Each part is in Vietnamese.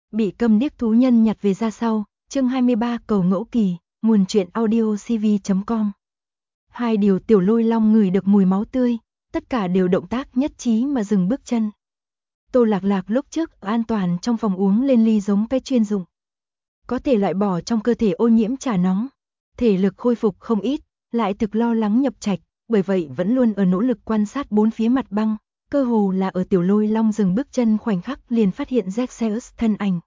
Bị câm điếc thú nhân nhặt về ra sau, chương 23 cầu ngẫu kỳ, nguồn truyện audio cv.com. Hai điều Tiểu Lôi Long ngửi được mùi máu tươi, tất cả đều động tác nhất trí mà dừng bước chân. Tô Lạc Lạc lúc trước an toàn trong phòng uống lên ly giống cái chuyên dụng. Có thể loại bỏ trong cơ thể ô nhiễm trà nóng, thể lực khôi phục không ít, lại thực lo lắng nhập trạch, bởi vậy vẫn luôn ở nỗ lực quan sát bốn phía mặt băng. Cơ hồ là ở Tiểu Lôi Long dừng bước chân khoảnh khắc liền phát hiện Zexaeus thân ảnh.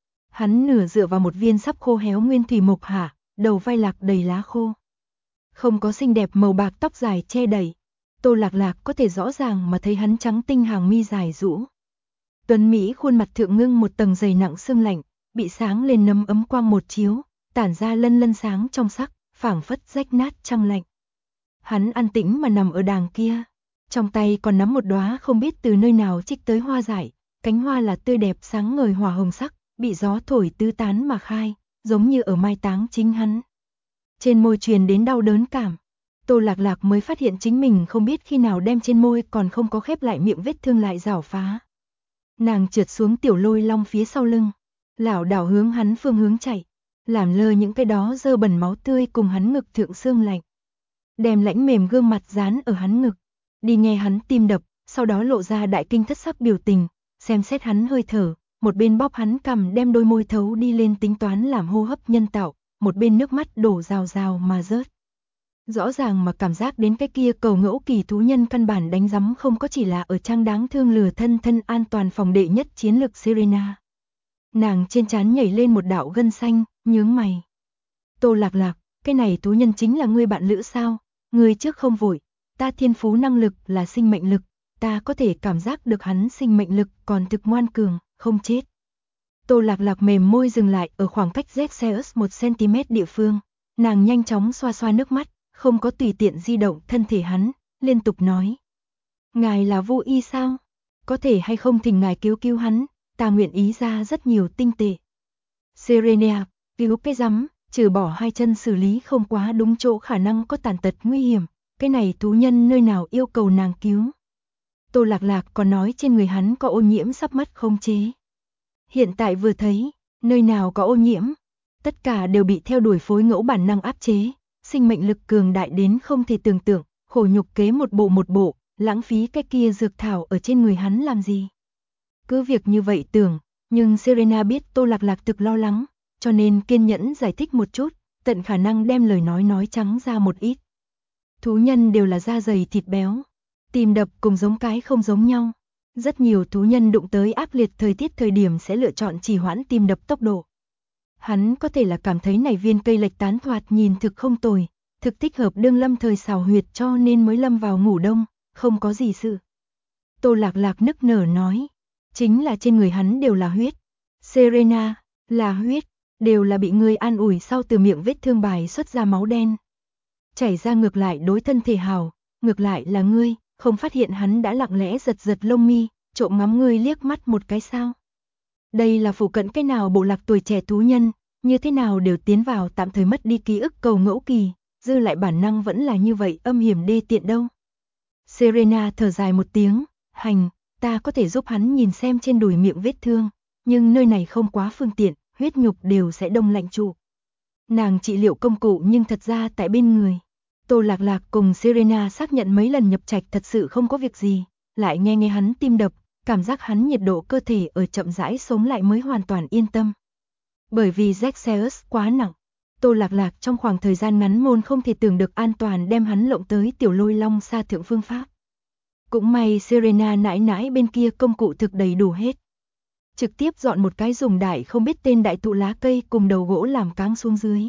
Hắn nửa dựa vào một viên sắp khô héo nguyên thủy mộc hạ, đầu vai lạc đầy lá khô. Không có xinh đẹp màu bạc tóc dài che đẩy. Tô Lạc Lạc có thể rõ ràng mà thấy hắn trắng tinh hàng mi dài rũ. Tuấn Mỹ khuôn mặt thượng ngưng một tầng dày nặng sương lạnh, bị sáng lên nấm ấm quang một chiếu, tản ra lân lân sáng trong sắc, phảng phất rách nát trăng lạnh. Hắn an tĩnh mà nằm ở đàng kia. Trong tay còn nắm một đóa không biết từ nơi nào trích tới hoa dại, cánh hoa là tươi đẹp sáng ngời hỏa hồng sắc, bị gió thổi tứ tán mà khai, giống như ở mai táng chính hắn. Trên môi truyền đến đau đớn cảm. Tô Lạc Lạc mới phát hiện chính mình không biết khi nào đem trên môi còn không có khép lại miệng vết thương lại rảo phá. Nàng trượt xuống Tiểu Lôi Long phía sau lưng, lảo đảo hướng hắn phương hướng chạy, làm lơ những cái đó dơ bẩn máu tươi cùng hắn ngực thượng xương lạnh. Đem lãnh mềm gương mặt dán ở hắn ngực, đi nghe hắn tim đập, sau đó lộ ra đại kinh thất sắc biểu tình, xem xét hắn hơi thở, một bên bóp hắn cằm đem đôi môi thấu đi lên tính toán làm hô hấp nhân tạo, một bên nước mắt đổ rào rào mà rớt. Rõ ràng mà cảm giác đến cái kia cầu ngẫu kỳ thú nhân căn bản đánh rắm không có chỉ là ở trang đáng thương lừa thân an toàn phòng đệ nhất chiến lực Serena. Nàng trên trán nhảy lên một đạo gân xanh, nhướng mày. Tô Lạc Lạc, cái này thú nhân chính là ngươi bạn lữ sao? Ngươi trước không vội, ta thiên phú năng lực là sinh mệnh lực, ta có thể cảm giác được hắn sinh mệnh lực còn thực ngoan cường, không chết. Tô Lạc Lạc mềm môi dừng lại ở khoảng cách Zexaeus 1cm địa phương, nàng nhanh chóng xoa xoa nước mắt, không có tùy tiện di động thân thể hắn, liên tục nói. Ngài là vô y sao? Có thể hay không thỉnh ngài cứu hắn, ta nguyện ý ra rất nhiều tinh tệ. Serena, cứu cái rắm, trừ bỏ hai chân xử lý không quá đúng chỗ khả năng có tàn tật nguy hiểm, cái này thú nhân nơi nào yêu cầu nàng cứu. Tô Lạc Lạc còn nói trên người hắn có ô nhiễm sắp mất khống chế. Hiện tại vừa thấy, nơi nào có ô nhiễm, tất cả đều bị theo đuổi phối ngẫu bản năng áp chế, sinh mệnh lực cường đại đến không thể tưởng tượng, khổ nhục kế một bộ, lãng phí cái kia dược thảo ở trên người hắn làm gì. Cứ việc như vậy tưởng, nhưng Serena biết Tô Lạc Lạc thực lo lắng, cho nên kiên nhẫn giải thích một chút, tận khả năng đem lời nói trắng ra một ít. Thú nhân đều là da dày thịt béo, tim đập cùng giống cái không giống nhau. Rất nhiều thú nhân đụng tới ác liệt thời tiết thời điểm sẽ lựa chọn trì hoãn tim đập tốc độ. Hắn có thể là cảm thấy này viên cây lệch tán thoạt nhìn thực không tồi, thực thích hợp đương lâm thời xào huyệt cho nên mới lâm vào ngủ đông, không có gì sự. Tô Lạc Lạc nức nở nói, chính là trên người hắn đều là huyết. Serena, là huyết, đều là bị người an ủi sau từ miệng vết thương bài xuất ra máu đen. Chảy ra ngược lại đối thân thể hào, ngược lại là ngươi, không phát hiện hắn đã lặng lẽ giật lông mi, trộm ngắm ngươi liếc mắt một cái sao. Đây là phụ cận cái nào bộ lạc tuổi trẻ thú nhân, như thế nào đều tiến vào tạm thời mất đi ký ức cầu ngẫu kỳ, dư lại bản năng vẫn là như vậy âm hiểm đê tiện đâu. Serena thở dài một tiếng, hành, ta có thể giúp hắn nhìn xem trên đùi miệng vết thương, nhưng nơi này không quá phương tiện, huyết nhục đều sẽ đông lạnh trụ. Nàng trị liệu công cụ nhưng thật ra tại bên người. Tô Lạc Lạc cùng Serena xác nhận mấy lần nhập trạch thật sự không có việc gì, lại nghe hắn tim đập, cảm giác hắn nhiệt độ cơ thể ở chậm rãi sống lại mới hoàn toàn yên tâm. Bởi vì Zexaeus quá nặng, Tô Lạc Lạc trong khoảng thời gian ngắn môn không thể tưởng được an toàn đem hắn lộng tới Tiểu Lôi Long xa thượng phương pháp. Cũng may Serena nãi bên kia công cụ thực đầy đủ hết. Trực tiếp dọn một cái dùng đại không biết tên đại thụ lá cây cùng đầu gỗ làm cáng xuống dưới.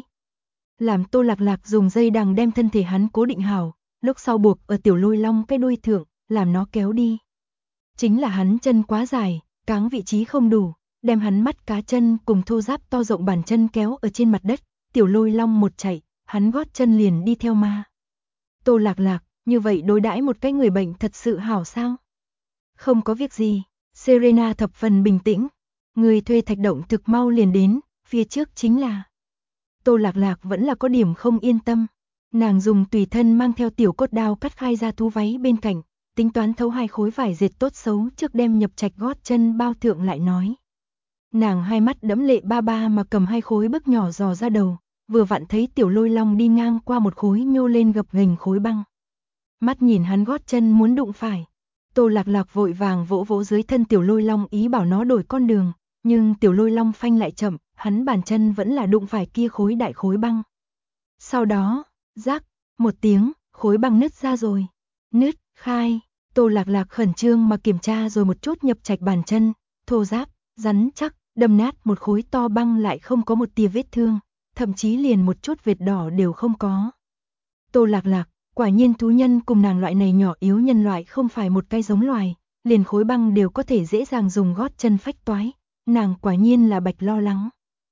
Làm Tô Lạc Lạc dùng dây đằng đem thân thể hắn cố định hảo, lúc sau buộc ở Tiểu Lôi Long cái đuôi thượng, làm nó kéo đi. Chính là hắn chân quá dài, cáng vị trí không đủ, đem hắn mắt cá chân cùng thô ráp to rộng bàn chân kéo ở trên mặt đất, Tiểu Lôi Long một chạy, hắn gót chân liền đi theo ma. Tô Lạc Lạc, như vậy đối đãi một cái người bệnh thật sự hảo sao? Không có việc gì, Serena thập phần bình tĩnh, người thuê thạch động thực mau liền đến, phía trước chính là. Tô Lạc Lạc vẫn là có điểm không yên tâm, nàng dùng tùy thân mang theo tiểu cốt đao cắt khai ra thú váy bên cạnh, tính toán thấu hai khối vải dệt tốt xấu trước đem nhập trạch gót chân bao thượng lại nói. Nàng hai mắt đẫm lệ ba ba mà cầm hai khối bức nhỏ dò ra đầu, vừa vặn thấy Tiểu Lôi Long đi ngang qua một khối nhô lên gập ghềnh khối băng. Mắt nhìn hắn gót chân muốn đụng phải, Tô Lạc Lạc vội vàng vỗ vỗ dưới thân Tiểu Lôi Long ý bảo nó đổi con đường, nhưng Tiểu Lôi Long phanh lại chậm, hắn bàn chân vẫn là đụng phải kia khối đại khối băng. Sau đó, rắc, một tiếng, khối băng nứt ra rồi. Nứt, khai, Tô Lạc Lạc khẩn trương mà kiểm tra rồi một chút Nhập Trạch bàn chân, thô ráp, rắn chắc, đâm nát một khối to băng lại không có một tia vết thương, thậm chí liền một chút vệt đỏ đều không có. Tô Lạc Lạc, quả nhiên thú nhân cùng nàng loại này nhỏ yếu nhân loại không phải một cái giống loài, liền khối băng đều có thể dễ dàng dùng gót chân phách toái, nàng quả nhiên là bạch lo lắng.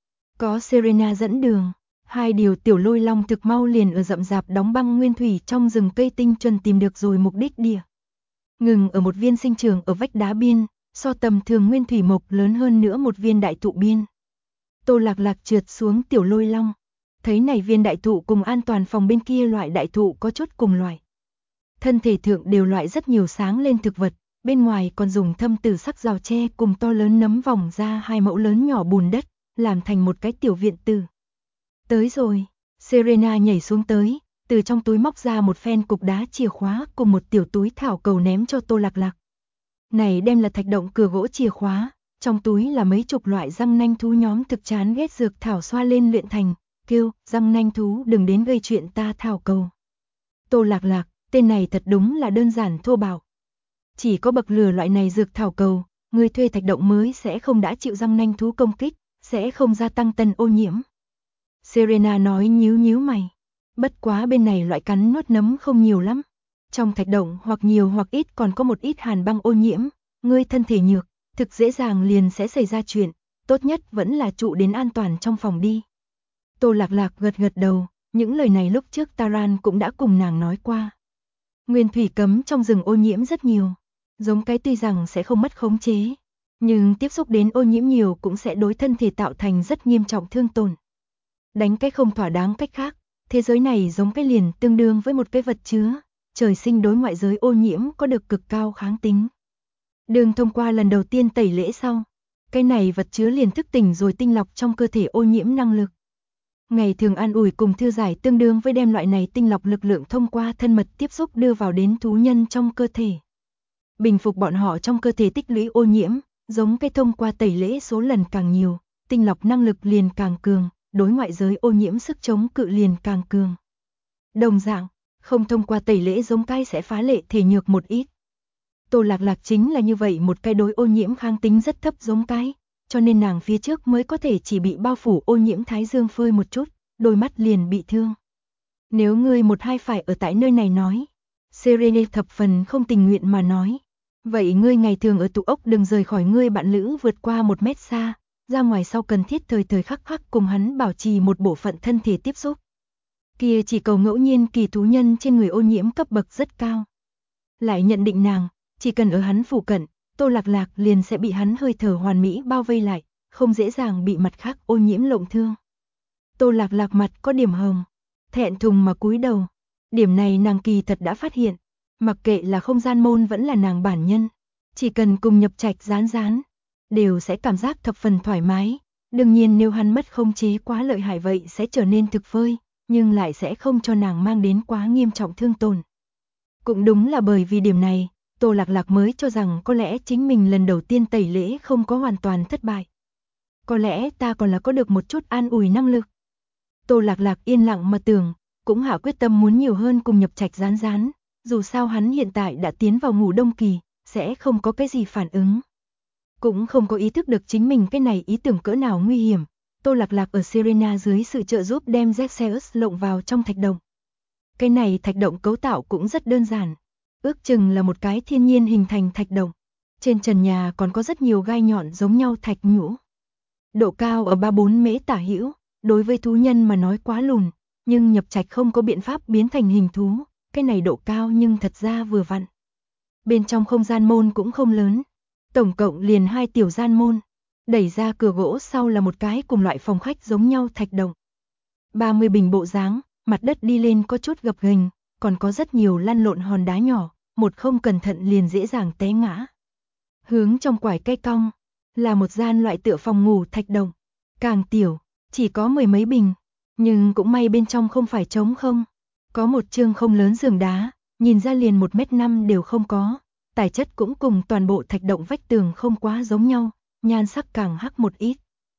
Có Serena dẫn đường, hai điều Tiểu Lôi Long thực mau liền ở rậm rạp đóng băng nguyên thủy trong rừng cây tinh chuẩn tìm được rồi mục đích địa. Ngừng ở một viên sinh trường ở vách đá biên, so tầm thường nguyên thủy mộc lớn hơn nữa một viên đại thụ biên. Tô Lạc Lạc trượt xuống Tiểu Lôi Long, thấy này viên đại thụ cùng an toàn phòng bên kia loại đại thụ có chút cùng loại. Thân thể thượng đều loại rất nhiều sáng lên thực vật, bên ngoài còn dùng thâm tử sắc rào tre cùng to lớn nấm vòng ra 2 mẫu lớn nhỏ bùn đất, làm thành một cái tiểu viện tử. Tới rồi, Serena nhảy xuống tới, từ trong túi móc ra một phen cục đá chìa khóa cùng một tiểu túi thảo cầu ném cho Tô Lạc Lạc. Này đem là thạch động cửa gỗ chìa khóa, trong túi là mấy chục loại răng nanh thú nhóm thực chán ghét dược thảo xoa lên luyện thành, kêu, răng nanh thú đừng đến gây chuyện ta thảo cầu. Tô Lạc Lạc, tên này thật đúng là đơn giản thô bạo. Chỉ có bậc lừa loại này dược thảo cầu, người thuê thạch động mới sẽ không đã chịu răng nanh thú công kích, sẽ không gia tăng tân ô nhiễm. Serena nói nhíu nhíu mày. Bất quá bên này loại cắn nuốt nấm không nhiều lắm. Trong thạch động hoặc nhiều hoặc ít còn có một ít hàn băng ô nhiễm, ngươi thân thể nhược, thực dễ dàng liền sẽ xảy ra chuyện, tốt nhất vẫn là trụ đến an toàn trong phòng đi. Tô Lạc Lạc gật gật đầu, những lời này lúc trước Taran cũng đã cùng nàng nói qua. Nguyên thủy cấm trong rừng ô nhiễm rất nhiều, giống cái tuy rằng sẽ không mất khống chế, nhưng tiếp xúc đến ô nhiễm nhiều cũng sẽ đối thân thể tạo thành rất nghiêm trọng thương tổn. Đánh cái không thỏa đáng cách khác, thế giới này giống cái liền tương đương với một cái vật chứa, trời sinh đối ngoại giới ô nhiễm có được cực cao kháng tính. Đường thông qua lần đầu tiên tẩy lễ sau, cái này vật chứa liền thức tỉnh rồi tinh lọc trong cơ thể ô nhiễm năng lực. Ngày thường an ủi cùng thư giải tương đương với đem loại này tinh lọc lực lượng thông qua thân mật tiếp xúc đưa vào đến thú nhân trong cơ thể. Bình phục bọn họ trong cơ thể tích lũy ô nhiễm, giống cái thông qua tẩy lễ số lần càng nhiều, tinh lọc năng lực liền càng cường, đối ngoại giới ô nhiễm sức chống cự liền càng cường. Đồng dạng, không thông qua tẩy lễ giống cái sẽ phá lệ thể nhược một ít. Tô Lạc Lạc chính là như vậy một cái đối ô nhiễm kháng tính rất thấp giống cái, cho nên nàng phía trước mới có thể chỉ bị bao phủ ô nhiễm thái dương phơi một chút, đôi mắt liền bị thương. Nếu ngươi một hai phải ở tại nơi này nói, Serena thập phần không tình nguyện mà nói, vậy ngươi ngày thường ở tụ ốc đừng rời khỏi ngươi bạn lữ vượt qua 1 mét xa, ra ngoài sau cần thiết thời thời khắc khắc cùng hắn bảo trì một bộ phận thân thể tiếp xúc. Kia chỉ cầu ngẫu nhiên kỳ thú nhân trên người ô nhiễm cấp bậc rất cao. Lại nhận định nàng, chỉ cần ở hắn phụ cận, Tô Lạc Lạc liền sẽ bị hắn hơi thở hoàn mỹ bao vây lại, không dễ dàng bị mặt khác ô nhiễm lộng thương. Tô Lạc Lạc mặt có điểm hồng, thẹn thùng mà cúi đầu. Điểm này nàng kỳ thật đã phát hiện, mặc kệ là không gian môn vẫn là nàng bản nhân, chỉ cần cùng Nhập Trạch Rán Rán, đều sẽ cảm giác thập phần thoải mái. Đương nhiên nếu hắn mất khống chế quá lợi hại vậy sẽ trở nên thực phơi, nhưng lại sẽ không cho nàng mang đến quá nghiêm trọng thương tổn. Cũng đúng là bởi vì điểm này, Tô Lạc Lạc mới cho rằng có lẽ chính mình lần đầu tiên tẩy lễ không có hoàn toàn thất bại. Có lẽ ta còn là có được một chút an ủi năng lực. Tô Lạc Lạc yên lặng mà tưởng, cũng hạ quyết tâm muốn nhiều hơn cùng Nhập Trạch Rán Rán, dù sao hắn hiện tại đã tiến vào ngủ đông kỳ, sẽ không có cái gì phản ứng. Cũng không có ý thức được chính mình cái này ý tưởng cỡ nào nguy hiểm. Tô Lạc Lạc ở Serena dưới sự trợ giúp đem Zexeus lộng vào trong thạch động. Cái này thạch động cấu tạo cũng rất đơn giản, ước chừng là một cái thiên nhiên hình thành thạch động. Trên trần nhà còn có rất nhiều gai nhọn giống nhau thạch nhũ. Độ cao ở 3-4 mễ tả hữu, đối với thú nhân mà nói quá lùn, nhưng Nhập Trạch không có biện pháp biến thành hình thú, cái này độ cao nhưng thật ra vừa vặn. Bên trong không gian môn cũng không lớn, tổng cộng liền 2 tiểu gian môn. Đẩy ra cửa gỗ sau là một cái cùng loại phòng khách giống nhau thạch động. 30 bình bộ dáng, mặt đất đi lên có chút gập ghềnh, còn có rất nhiều lăn lộn hòn đá nhỏ, một không cẩn thận liền dễ dàng té ngã. Hướng trong quải cây cong, Là một gian loại tựa phòng ngủ thạch động, càng tiểu, chỉ có mười mấy bình, nhưng cũng may bên trong không phải trống không. Có một chương không lớn giường đá, nhìn ra liền 1m5 đều không có, tài chất cũng cùng toàn bộ thạch động vách tường không quá giống nhau, nhan sắc càng hắc một ít.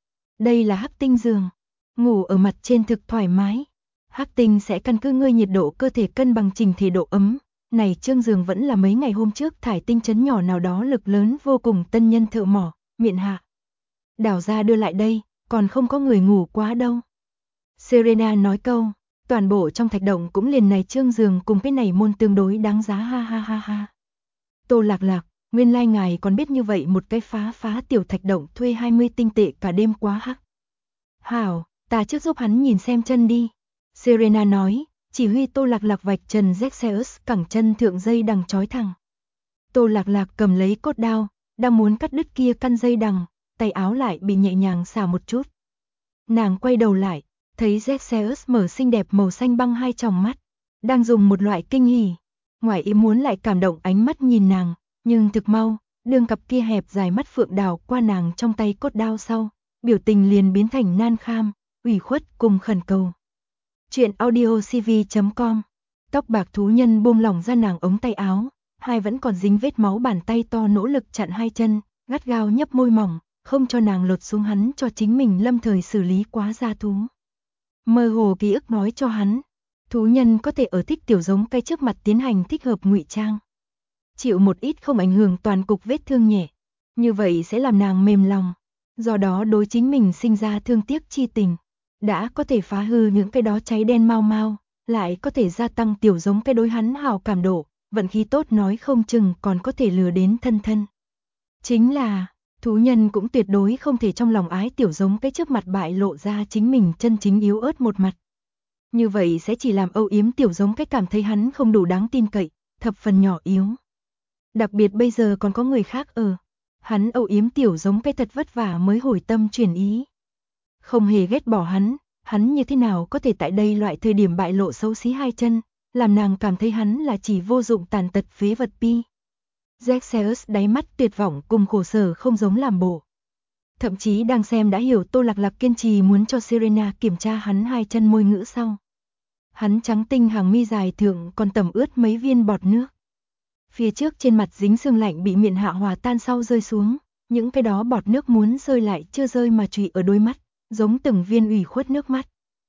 Đây là hắc tinh giường, ngủ ở mặt trên thực thoải mái. Hắc tinh sẽ căn cứ ngươi nhiệt độ cơ thể cân bằng chỉnh thể độ ấm. Này chương giường vẫn là mấy ngày hôm trước thải tinh trấn nhỏ nào đó lực lớn vô cùng tân nhân thợ mỏ, miệng hạ. Đảo ra đưa lại đây, còn không có người ngủ quá đâu. Serena nói câu, toàn bộ trong thạch động cũng liền này chương giường cùng cái này môn tương đối đáng giá ha ha ha ha. Tô Lạc Lạc, nguyên lai ngài còn biết như vậy một cái phá tiểu thạch động thuê 20 tinh tệ cả đêm quá hắc. Hảo, ta trước giúp hắn nhìn xem chân đi. Serena nói, chỉ huy Tô Lạc Lạc vạch trần Zexeus cẳng chân thượng dây đằng trói thẳng. Tô Lạc Lạc cầm lấy cốt đao, đang muốn cắt đứt kia căn dây đằng, tay áo lại bị nhẹ nhàng xả một chút. Nàng quay đầu lại, thấy Zexeus mở xinh đẹp màu xanh băng hai tròng mắt, đang dùng một loại kinh hỉ, ngoài ý muốn lại cảm động ánh mắt nhìn nàng, nhưng thực mau, đường cặp kia hẹp dài mắt phượng đảo qua nàng trong tay cốt đao sau, biểu tình liền biến thành nan kham, ủy khuất cùng khẩn cầu. Chuyện audiocv.com. Tóc bạc thú nhân buông lỏng ra nàng ống tay áo, hai vẫn còn dính vết máu bàn tay to nỗ lực chặn hai chân, gắt gao nhấp môi mỏng, không cho nàng lột xuống hắn cho chính mình lâm thời xử lý quá gia thú. Mơ hồ ký ức nói cho hắn, thú nhân có thể ở thích tiểu giống cây trước mặt tiến hành thích hợp ngụy trang. Chịu một ít không ảnh hưởng toàn cục vết thương nhẹ, như vậy sẽ làm nàng mềm lòng, do đó đối chính mình sinh ra thương tiếc chi tình. Đã có thể phá hư những cái đó cháy đen mau mau, lại có thể gia tăng tiểu giống cái đối hắn hảo cảm độ, vận khí tốt nói không chừng còn có thể lừa đến thân thân. Chính là, thú nhân cũng tuyệt đối không thể trong lòng ái tiểu giống cái trước mặt bại lộ ra chính mình chân chính yếu ớt một mặt. Như vậy sẽ chỉ làm âu yếm tiểu giống cái cảm thấy hắn không đủ đáng tin cậy, thập phần nhỏ yếu. Đặc biệt bây giờ còn có người khác ở, hắn âu yếm tiểu giống cái thật vất vả mới hồi tâm chuyển ý. Không hề ghét bỏ hắn như thế nào có thể tại đây loại thời điểm bại lộ xấu xí hai chân, làm nàng cảm thấy hắn là chỉ vô dụng tàn tật phế vật pi. Zexeus đáy mắt tuyệt vọng cùng khổ sở không giống làm bộ. Thậm chí đang xem đã hiểu Tô Lạc Lạc kiên trì muốn cho Serena kiểm tra hắn hai chân môi ngữ sau. Hắn trắng tinh hàng mi dài thượng còn tẩm ướt mấy viên bọt nước. Phía trước trên mặt dính sương lạnh bị miệng hạ hòa tan sau rơi xuống, những cái đó bọt nước muốn rơi lại chưa rơi mà trụy ở đôi mắt, giống từng viên ủy khuất nước mắt.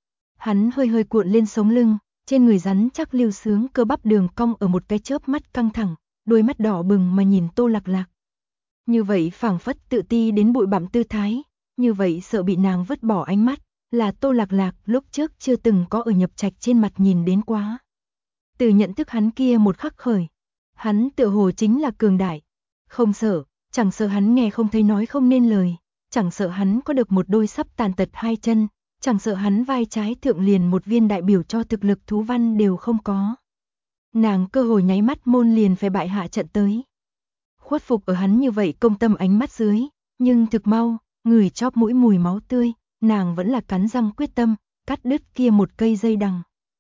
Hắn hơi hơi cuộn lên sống lưng, trên người rắn chắc lưu sướng cơ bắp đường cong ở một cái chớp mắt căng thẳng, đôi mắt đỏ bừng mà nhìn Tô Lạc Lạc. Như vậy phảng phất tự ti đến bụi bặm tư thái, như vậy sợ bị nàng vứt bỏ ánh mắt, là Tô Lạc Lạc lúc trước chưa từng có ở nhập trạch trên mặt nhìn đến quá. Từ nhận thức hắn kia một khắc khởi, hắn tựa hồ chính là cường đại, không sợ, chẳng sợ hắn nghe không thấy nói không nên lời, chẳng sợ hắn có được một đôi sắp tàn tật hai chân, chẳng sợ hắn vai trái thượng liền một viên đại biểu cho thực lực thú văn đều không có. Nàng cơ hồ nháy mắt môn liền phải bại hạ trận tới. Khuất phục ở hắn như vậy công tâm ánh mắt dưới, nhưng thực mau, người chóp mũi mùi máu tươi, nàng vẫn là cắn răng quyết tâm, cắt đứt kia một cây dây đằng.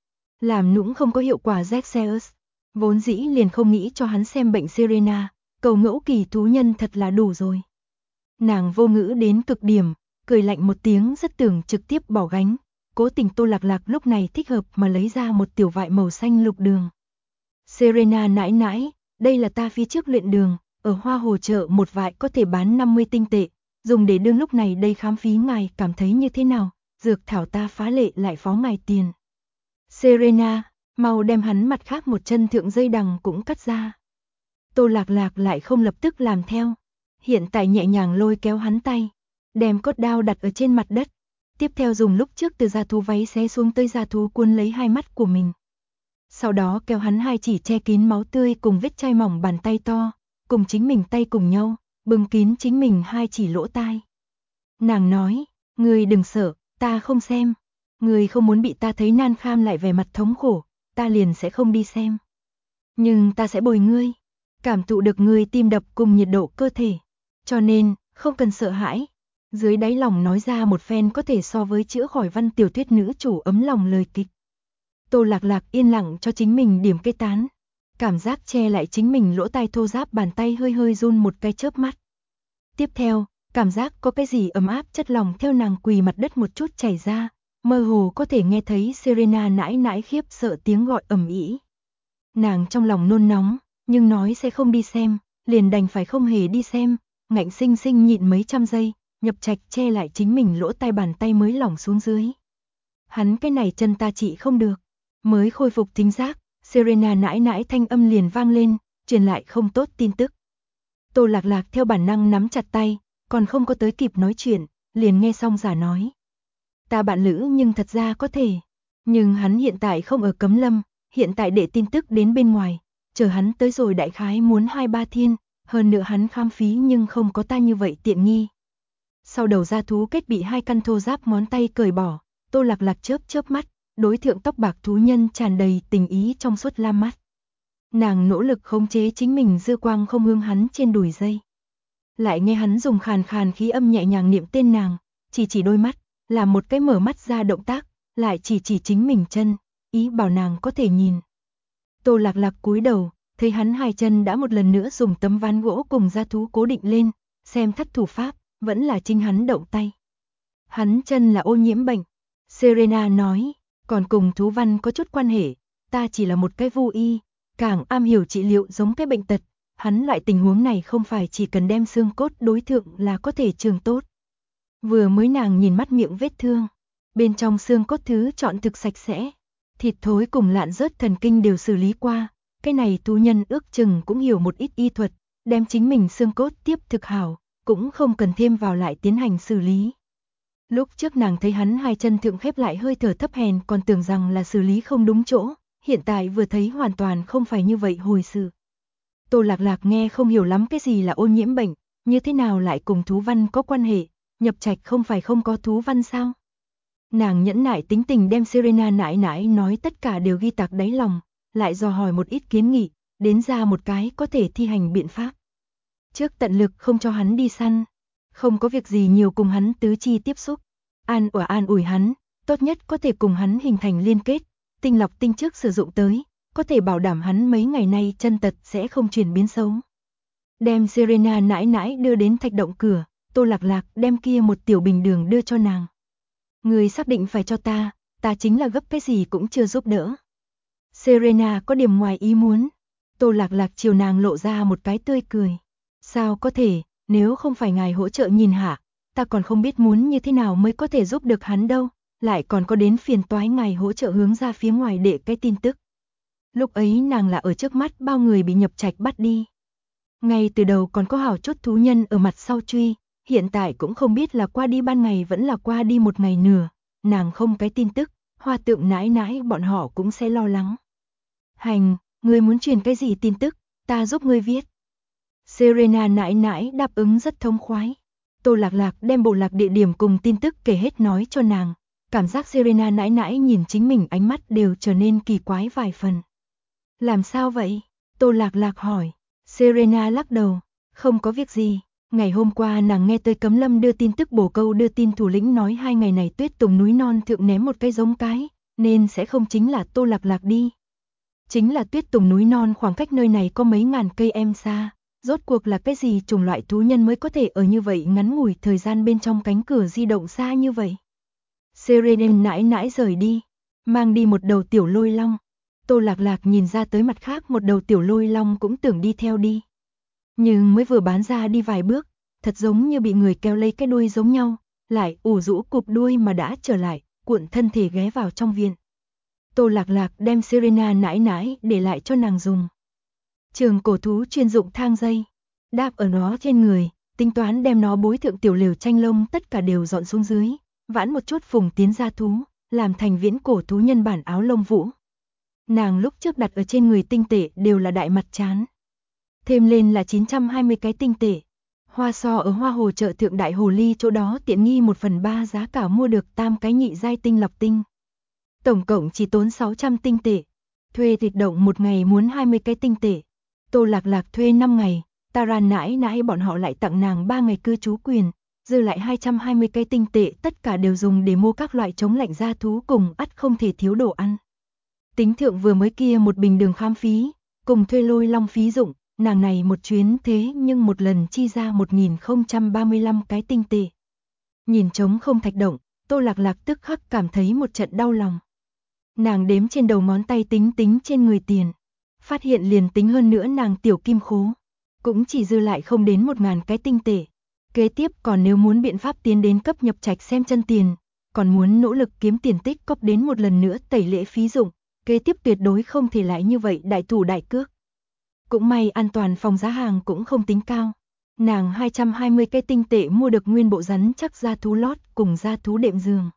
Làm nũng không có hiệu quả Zexeus, vốn dĩ liền không nghĩ cho hắn xem bệnh Serena, cầu ngẫu kỳ thú nhân thật là đủ rồi. Nàng vô ngữ đến cực điểm, cười lạnh một tiếng rất tưởng trực tiếp bỏ gánh, cố tình Tô Lạc Lạc lúc này thích hợp mà lấy ra một tiểu vại màu xanh lục đường. Serena nãi nãi, đây là ta phía trước luyện đường, ở Hoa Hồ chợ một vại có thể bán 50 tinh tệ, dùng để đương lúc này đây khám phí ngài cảm thấy như thế nào, dược thảo ta phá lệ lại phó ngài tiền. Serena, mau đem hắn mặt khác một chân thượng dây đằng cũng cắt ra. Tô Lạc Lạc lại không lập tức làm theo, hiện tại nhẹ nhàng lôi kéo hắn tay, đem cốt đao đặt ở trên mặt đất, tiếp theo dùng lúc trước từ da thú váy xé xuống tới da thú cuốn lấy hai mắt của mình. Sau đó kéo hắn hai chỉ che kín máu tươi cùng vết chai mỏng bàn tay to, cùng chính mình tay cùng nhau, bưng kín chính mình hai chỉ lỗ tai. Nàng nói, ngươi đừng sợ, ta không xem. Ngươi không muốn bị ta thấy nan kham lại vẻ mặt thống khổ, ta liền sẽ không đi xem. Nhưng ta sẽ bồi ngươi, cảm thụ được ngươi tim đập cùng nhiệt độ cơ thể. Cho nên, không cần sợ hãi. Dưới đáy lòng nói ra một phen có thể so với chữa khỏi văn tiểu thuyết nữ chủ ấm lòng lời kịch. Tô Lạc Lạc yên lặng cho chính mình điểm cây tán. Cảm giác che lại chính mình lỗ tai thô ráp bàn tay hơi hơi run một cái chớp mắt. Tiếp theo, cảm giác có cái gì ấm áp chất lòng theo nàng quỳ mặt đất một chút chảy ra, mơ hồ có thể nghe thấy Serena nãi nãi khiếp sợ tiếng gọi ầm ĩ. Nàng trong lòng nôn nóng, nhưng nói sẽ không đi xem, liền đành phải không hề đi xem, ngạnh sinh sinh nhịn mấy trăm giây, Nhập Trạch che lại chính mình lỗ tai bàn tay mới lỏng xuống dưới. Hắn cái này chân ta trị không được, mới khôi phục thính giác, Serena nãi nãi thanh âm liền vang lên, truyền lại không tốt tin tức. Tô Lạc Lạc theo bản năng nắm chặt tay, còn không có tới kịp nói chuyện, liền nghe xong giả nói. Ta bạn lữ nhưng thật ra có thể, nhưng hắn hiện tại không ở Cấm Lâm, hiện tại để tin tức đến bên ngoài, chờ hắn tới rồi đại khái muốn 2-3 thiên, hơn nữa hắn kham phí nhưng không có ta như vậy tiện nghi. Sau đầu ra thú kết bị 2 căn thô giáp ngón tay cởi bỏ, Tô Lạc Lạc chớp chớp mắt, đối thượng tóc bạc thú nhân tràn đầy tình ý trong suốt lam mắt. Nàng nỗ lực khống chế chính mình dư quang không hướng hắn trên đùi dây. Lại nghe hắn dùng khàn khàn khí âm nhẹ nhàng niệm tên nàng, chỉ đôi mắt, làm một cái mở mắt ra động tác, lại chỉ chính mình chân, ý bảo nàng có thể nhìn. Tô Lạc Lạc cúi đầu, thấy hắn 2 chân đã một lần nữa dùng tấm ván gỗ cùng da thú cố định lên, xem thất thủ pháp, vẫn là chính hắn động tay. Hắn chân là ô nhiễm bệnh. Serena nói, còn cùng thú văn có chút quan hệ, ta chỉ là một cái vô y, càng am hiểu trị liệu giống cái bệnh tật, hắn loại tình huống này không phải chỉ cần đem xương cốt đối thượng là có thể trường tốt. Vừa mới nàng nhìn mắt miệng vết thương, bên trong xương cốt thứ chọn thực sạch sẽ, thịt thối cùng lạn rớt thần kinh đều xử lý qua, cái này thú nhân ước chừng cũng hiểu một ít y thuật, đem chính mình xương cốt tiếp thực hảo, cũng không cần thêm vào lại tiến hành xử lý. Lúc trước nàng thấy hắn 2 chân thượng khép lại hơi thở thấp hèn còn tưởng rằng là xử lý không đúng chỗ, hiện tại vừa thấy hoàn toàn không phải như vậy hồi sự. Tô Lạc Lạc nghe không hiểu lắm cái gì là ô nhiễm bệnh, như thế nào lại cùng thú văn có quan hệ, Nhập Trạch không phải không có thú văn sao? Nàng nhẫn nại tính tình đem Serena nãi nãi nói tất cả đều ghi tạc đáy lòng, lại dò hỏi một ít kiến nghị, đến ra một cái có thể thi hành biện pháp. Trước tận lực không cho hắn đi săn, không có việc gì nhiều cùng hắn tứ chi tiếp xúc, an ủi hắn, tốt nhất có thể cùng hắn hình thành liên kết, tinh lọc tinh trước sử dụng tới, có thể bảo đảm hắn mấy ngày nay chân tật sẽ không chuyển biến xấu. Đem Serena nãi nãi đưa đến thạch động cửa, Tô Lạc Lạc đem kia một tiểu bình đường đưa cho nàng. Người xác định phải cho ta chính là gấp cái gì cũng chưa giúp đỡ. Serena có điểm ngoài ý muốn, Tô Lạc Lạc chiều nàng lộ ra một cái tươi cười. Sao có thể, nếu không phải ngài hỗ trợ nhìn hạ, ta còn không biết muốn như thế nào mới có thể giúp được hắn đâu, lại còn có đến phiền toái ngài hỗ trợ hướng ra phía ngoài để cái tin tức. Lúc ấy nàng là ở trước mắt bao người bị Nhập Trạch bắt đi. Ngay từ đầu còn có hảo chút thú nhân ở mặt sau truy, hiện tại cũng không biết là qua đi ban ngày vẫn là qua đi một ngày nửa, nàng không cái tin tức, Hoa Tượng nãi nãi bọn họ cũng sẽ lo lắng. Hành, ngươi muốn truyền cái gì tin tức, ta giúp ngươi viết. Serena nãi nãi đáp ứng rất thông khoái. Tô Lạc Lạc đem bộ lạc địa điểm cùng tin tức kể hết nói cho nàng, cảm giác Serena nãi nãi nhìn chính mình ánh mắt đều trở nên kỳ quái vài phần. Làm sao vậy? Tô Lạc Lạc hỏi. Serena lắc đầu, không có việc gì. Ngày hôm qua nàng nghe tới Cấm Lâm đưa tin tức bổ câu đưa tin thủ lĩnh nói 2 ngày này Tuyết Tùng núi non thượng ném một cái giống cái, nên sẽ không chính là Tô Lạc Lạc đi. Chính là Tuyết Tùng núi non khoảng cách nơi này có mấy ngàn cây em xa, rốt cuộc là cái gì chủng loại thú nhân mới có thể ở như vậy ngắn ngủi thời gian bên trong cánh cửa di động xa như vậy. Serena nãi nãi rời đi, mang đi một đầu tiểu lôi long. Tô Lạc Lạc nhìn ra tới mặt khác một đầu tiểu lôi long cũng tưởng đi theo đi. Nhưng mới vừa bán ra đi vài bước, thật giống như bị người kéo lấy cái đuôi giống nhau, lại ủ rũ cụp đuôi mà đã trở lại, cuộn thân thể ghé vào trong viện. Tô Lạc Lạc đem Serena nãi nãi để lại cho nàng dùng. Trường cổ thú chuyên dụng thang dây, đáp ở nó trên người, tính toán đem nó bối thượng tiểu lều tranh lông tất cả đều dọn xuống dưới, vãn một chút phùng tiến ra thú, làm thành viễn cổ thú nhân bản áo lông vũ. Nàng lúc trước đặt ở trên người tinh tệ đều là đại mặt trán. Thêm lên là 920 cái tinh tệ. Hoa so ở Hoa Hồ chợ thượng đại hồ ly chỗ đó tiện nghi 1/3 giá cả mua được tam cái nhị giai tinh lọc tinh. Tổng cộng chỉ tốn 600 tinh tệ. Thuê thịt động một ngày muốn 20 cái tinh tệ. Tô Lạc Lạc thuê 5 ngày, Taran nãi nãi bọn họ lại tặng nàng 3 ngày cư trú quyền, dư lại 220 cái tinh tệ tất cả đều dùng để mua các loại chống lạnh gia thú cùng ắt không thể thiếu đồ ăn. Tính thượng vừa mới kia một bình đường khám phí, cùng thuê lôi long phí dụng, nàng này một chuyến thế nhưng một lần chi ra 1035 cái tinh tệ. Nhìn trống không thạch động, Tô Lạc Lạc tức khắc cảm thấy một trận đau lòng. Nàng đếm trên đầu ngón tay tính trên người tiền, phát hiện liền tính hơn nữa nàng tiểu kim khố, cũng chỉ dư lại không đến 1000 cái tinh tệ. Kế tiếp còn nếu muốn biện pháp tiến đến cấp nhập trạch xem chân tiền, còn muốn nỗ lực kiếm tiền tích cóp đến một lần nữa tẩy lễ phí dụng, kế tiếp tuyệt đối không thể lại như vậy đại thủ đại cước. Cũng may an toàn phòng giá hàng cũng không tính cao. Nàng 220 cái tinh tệ mua được nguyên bộ rắn chắc da thú lót cùng da thú đệm giường.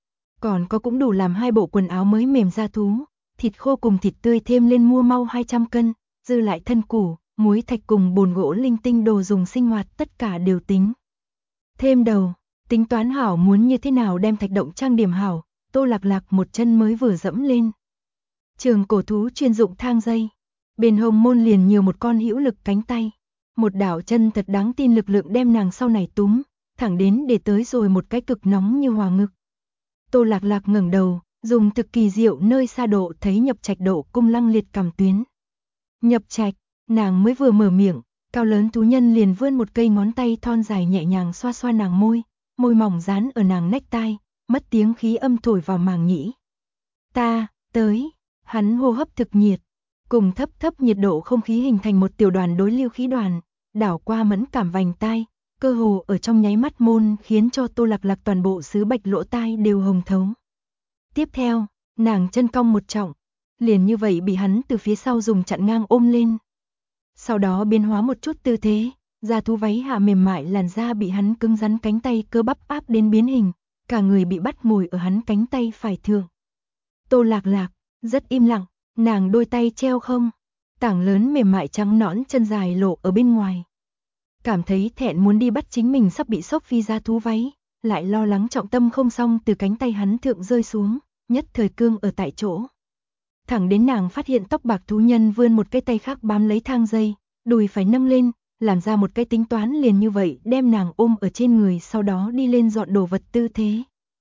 Còn có cũng đủ làm 2 bộ quần áo mới mềm da thú, thịt khô cùng thịt tươi thêm lên mua mau 200 cân, dư lại thân củ, muối thạch cùng bồn gỗ linh tinh đồ dùng sinh hoạt tất cả đều tính. Thêm đầu, tính toán hảo muốn như thế nào đem thạch động trang điểm hảo, Tô Lạc Lạc một chân mới vừa dẫm lên. Trường cổ thú chuyên dụng thang dây, bên hông môn liền nhiều một con hữu lực cánh tay. Một đảo chân thật đáng tin lực lượng đem nàng sau này túm, thẳng đến để tới rồi một cái cực nóng như hòa ngực. Tô Lạc Lạc ngẩng đầu, dùng thực kỳ diệu nơi xa độ thấy nhập trạch độ cung lăng liệt cằm tuyến. Nhập trạch, nàng mới vừa mở miệng, cao lớn thú nhân liền vươn một cây ngón tay thon dài nhẹ nhàng xoa xoa nàng môi, môi mỏng dán ở nàng nách tai, mất tiếng khí âm thổi vào màng nhĩ. Ta, tới, hắn hô hấp thực nhiệt, cùng thấp nhiệt độ không khí hình thành một tiểu đoàn đối lưu khí đoàn, đảo qua mẫn cảm vành tai, cơ hồ ở trong nháy mắt môn khiến cho Tô Lạc Lạc toàn bộ xứ bạch lỗ tai đều hồng thấu. Tiếp theo, nàng chân cong một trọng, liền như vậy bị hắn từ phía sau dùng chặn ngang ôm lên. Sau đó biến hóa một chút tư thế, da thú váy hạ mềm mại làn da bị hắn cứng rắn cánh tay cơ bắp áp đến biến hình, cả người bị bắt ngồi ở hắn cánh tay phải thượng. Tô Lạc Lạc, rất im lặng, nàng đôi tay treo không, tảng lớn mềm mại trắng nõn chân dài lộ ở bên ngoài. Cảm thấy thẹn muốn đi bắt chính mình sắp bị sốc phi ra thú váy, lại lo lắng trọng tâm không xong từ cánh tay hắn thượng rơi xuống, nhất thời cương ở tại chỗ. Thẳng đến nàng phát hiện tóc bạc thú nhân vươn một cái tay khác bám lấy thang dây, đùi phải nâng lên, làm ra một cái tính toán liền như vậy đem nàng ôm ở trên người sau đó đi lên dọn đồ vật tư thế.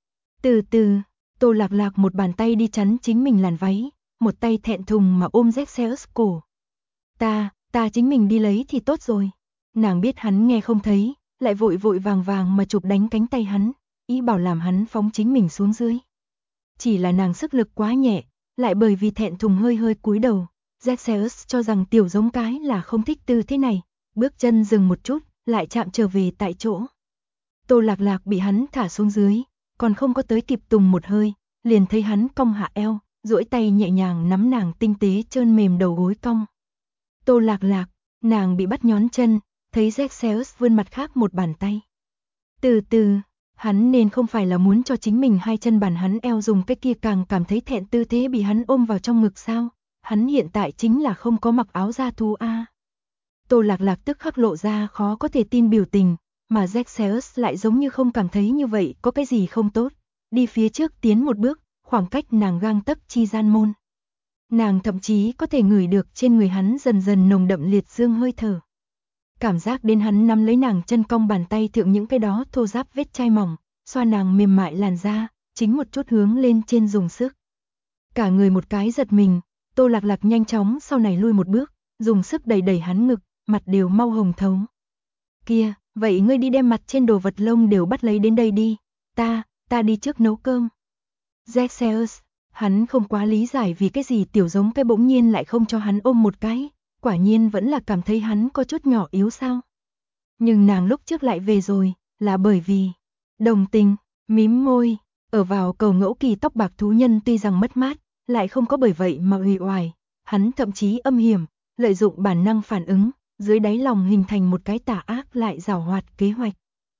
Từ từ, Tô Lạc Lạc một bàn tay đi chắn chính mình làn váy, một tay thẹn thùng mà ôm Zexeus cổ. Ta chính mình đi lấy thì tốt rồi. Nàng biết hắn nghe không thấy, lại vội vàng mà chụp đánh cánh tay hắn, ý bảo làm hắn phóng chính mình xuống dưới. Chỉ là nàng sức lực quá nhẹ, lại bởi vì thẹn thùng hơi cúi đầu, Zexeus cho rằng tiểu giống cái là không thích tư thế này, bước chân dừng một chút, lại chạm trở về tại chỗ. Tô Lạc Lạc bị hắn thả xuống dưới, còn không có tới kịp tùng một hơi, liền thấy hắn cong hạ eo, duỗi tay nhẹ nhàng nắm nàng tinh tế trơn mềm đầu gối cong. Tô Lạc Lạc, nàng bị bắt nhón chân, thấy Zexeus vươn mặt khác một bàn tay. Từ từ, hắn nên không phải là muốn cho chính mình hai chân bàn hắn eo dùng cái kia càng cảm thấy thẹn tư thế bị hắn ôm vào trong ngực sao? Hắn hiện tại chính là không có mặc áo da thú a. Tô Lạc Lạc tức khắc lộ ra khó có thể tin biểu tình, mà Zexeus lại giống như không cảm thấy như vậy có cái gì không tốt, đi phía trước tiến một bước, khoảng cách nàng gang tấc chi gian môn. Nàng thậm chí có thể ngửi được trên người hắn dần dần nồng đậm liệt dương hơi thở. Cảm giác đến hắn nắm lấy nàng chân cong bàn tay thượng những cái đó thô ráp vết chai mỏng, xoa nàng mềm mại làn da, chính một chút hướng lên trên dùng sức. Cả người một cái giật mình, Tô Lạc Lạc nhanh chóng sau này lui một bước, dùng sức đẩy hắn ngực, mặt đều mau hồng thấu. Kia, vậy ngươi đi đem mặt trên đồ vật lông đều bắt lấy đến đây đi, ta đi trước nấu cơm. Zexeus, hắn không quá lý giải vì cái gì tiểu giống cái bỗng nhiên lại không cho hắn ôm một cái, quả nhiên vẫn là cảm thấy hắn có chút nhỏ yếu sao. Nhưng nàng lúc trước lại về rồi, là bởi vì đồng tình, mím môi, ở vào cầu ngẫu kỳ tóc bạc thú nhân tuy rằng mất mát, lại không có bởi vậy mà uể oải, hắn thậm chí âm hiểm, lợi dụng bản năng phản ứng, dưới đáy lòng hình thành một cái tà ác lại giảo hoạt kế hoạch.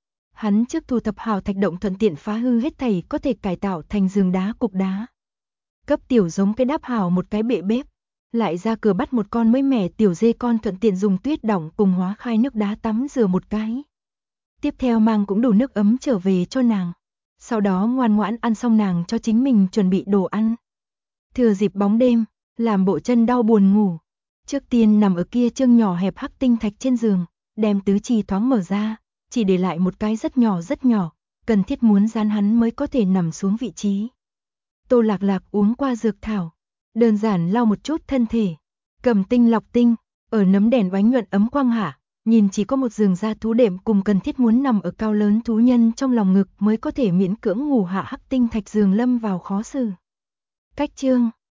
Hắn trước thu thập hào thạch động thuận tiện phá hư hết thảy có thể cải tạo thành giường đá cục đá. Cấp tiểu giống cái đáp hào một cái bệ bếp, lại ra cửa bắt một con mới mẻ tiểu dê con thuận tiện dùng tuyết đỏng cùng hóa khai nước đá tắm rửa một cái. Tiếp theo mang cũng đủ nước ấm trở về cho nàng. Sau đó ngoan ngoãn ăn xong nàng cho chính mình chuẩn bị đồ ăn. Thừa dịp bóng đêm, làm bộ chân đau buồn ngủ. Trước tiên nằm ở kia chương nhỏ hẹp hắc tinh thạch trên giường, đem tứ chi thoáng mở ra, chỉ để lại một cái rất nhỏ, cần thiết muốn dán hắn mới có thể nằm xuống vị trí. Tô Lạc Lạc uống qua dược thảo, đơn giản lau một chút thân thể, cầm tinh lọc tinh, Ở nấm đèn oánh nhuận ấm quang hạ, nhìn chỉ có một giường da thú đệm cùng cần thiết muốn nằm ở cao lớn thú nhân trong lòng ngực mới có thể miễn cưỡng ngủ hạ hắc tinh thạch giường lâm vào khó xử. Cách chương